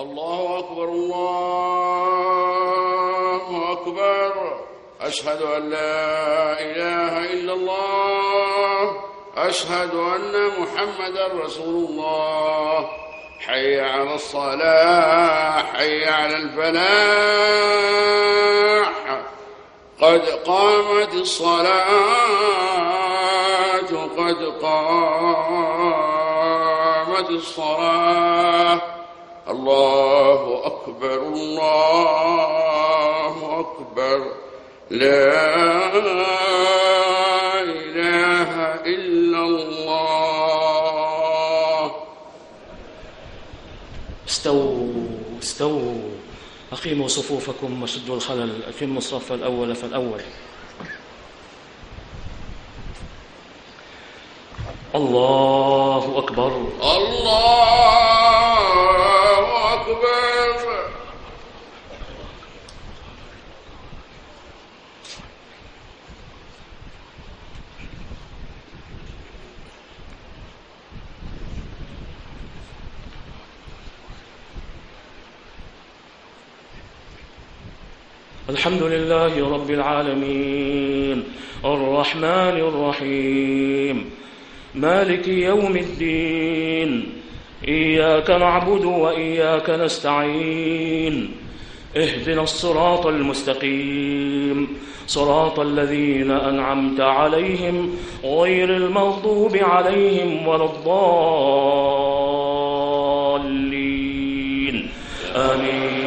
الله أكبر الله أكبر. أشهد أن لا إله إلا الله. أشهد أن محمدا رسول الله. حي على الصلاة، حي على الفلاح، قد قامت الصلاة، قد قامت الصلاة. الله أكبر الله أكبر. لا إله إلا الله. استووا أقيموا صفوفكم وسدوا الخلل. أتموا الصف الأول فالأول. الله أكبر الله أكبر. الحمد لله رب العالمين الرحمن الرحيم مالك يوم الدين. إياك نعبد وإياك نستعين. اهدنا الصراط المستقيم صراط الذين أنعمت عليهم غير المغضوب عليهم ولا الضالين. آمين.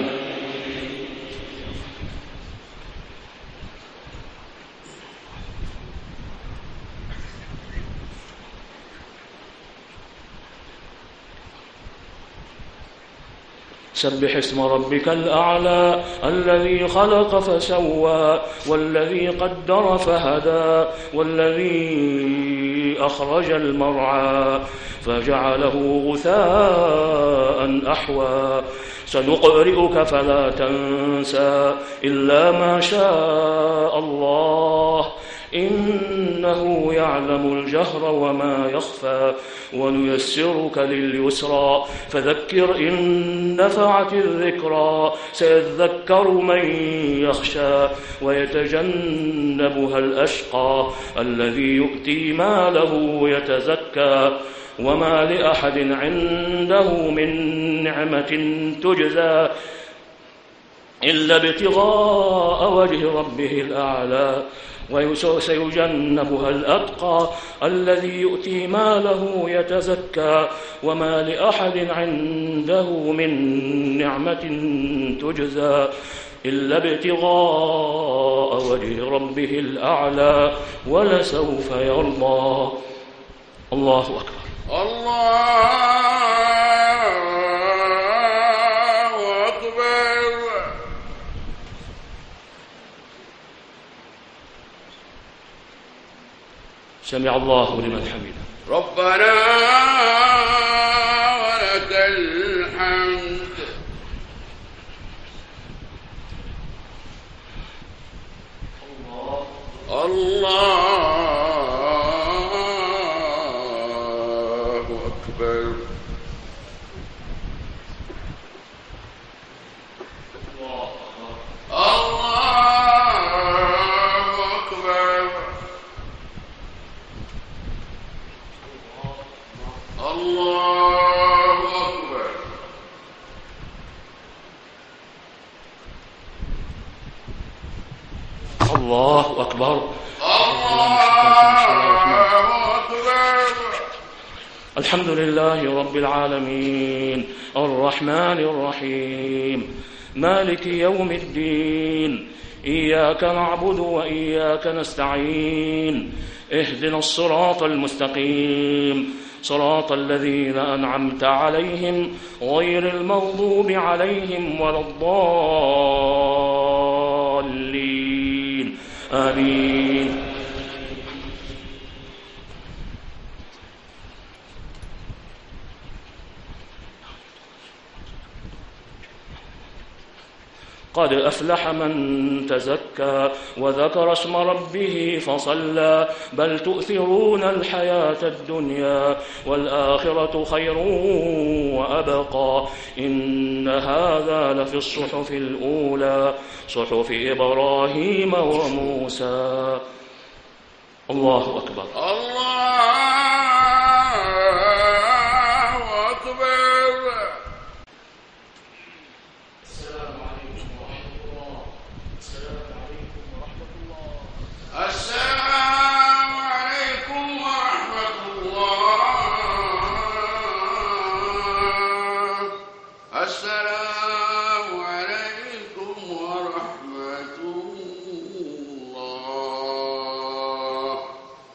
سبح اسم ربك الأعلى الذي خلق فسوى والذي قدر فهدى والذي أخرج المرعى فجعله غثاء أحوى. سنقرئك فلا تنسى إلا ما شاء الله إنه يعلم الجهر وما يخفى. ونيسرك لليسرى فذكر إن نفعت الذكرى. سيذكر من يخشى ويتجنبها الأشقى الذي يؤتي ماله يتزكى. وما لأحد عنده من نعمة تجزى إلا ابتغاء وجه ربه الأعلى. وسيجنبها الأتقى الذي يؤتي ماله يتزكى. وما لأحد عنده من نعمة تجزى إلا ابتغاء وجه ربه الأعلى ولسوف يرضى. الله أكبر. الله أكبر. سمع الله لمن حمده. ربنا ولك الحمد. الله أكبر. الله أكبر. الحمد لله رب العالمين الرحمن الرحيم مالك يوم الدين. إياك نعبد وإياك نستعين. اهدنا الصراط المستقيم صراط الذين أنعمت عليهم غير المغضوب عليهم ولا الضالين. آمين. قد أفلح من تزكى وذكر اسم ربه فصلى بل تؤثرون الحياة الدنيا والآخرة خير وأبقى إن هذا لفي الصحف الأولى صحف إبراهيم وموسى. الله أكبر. الله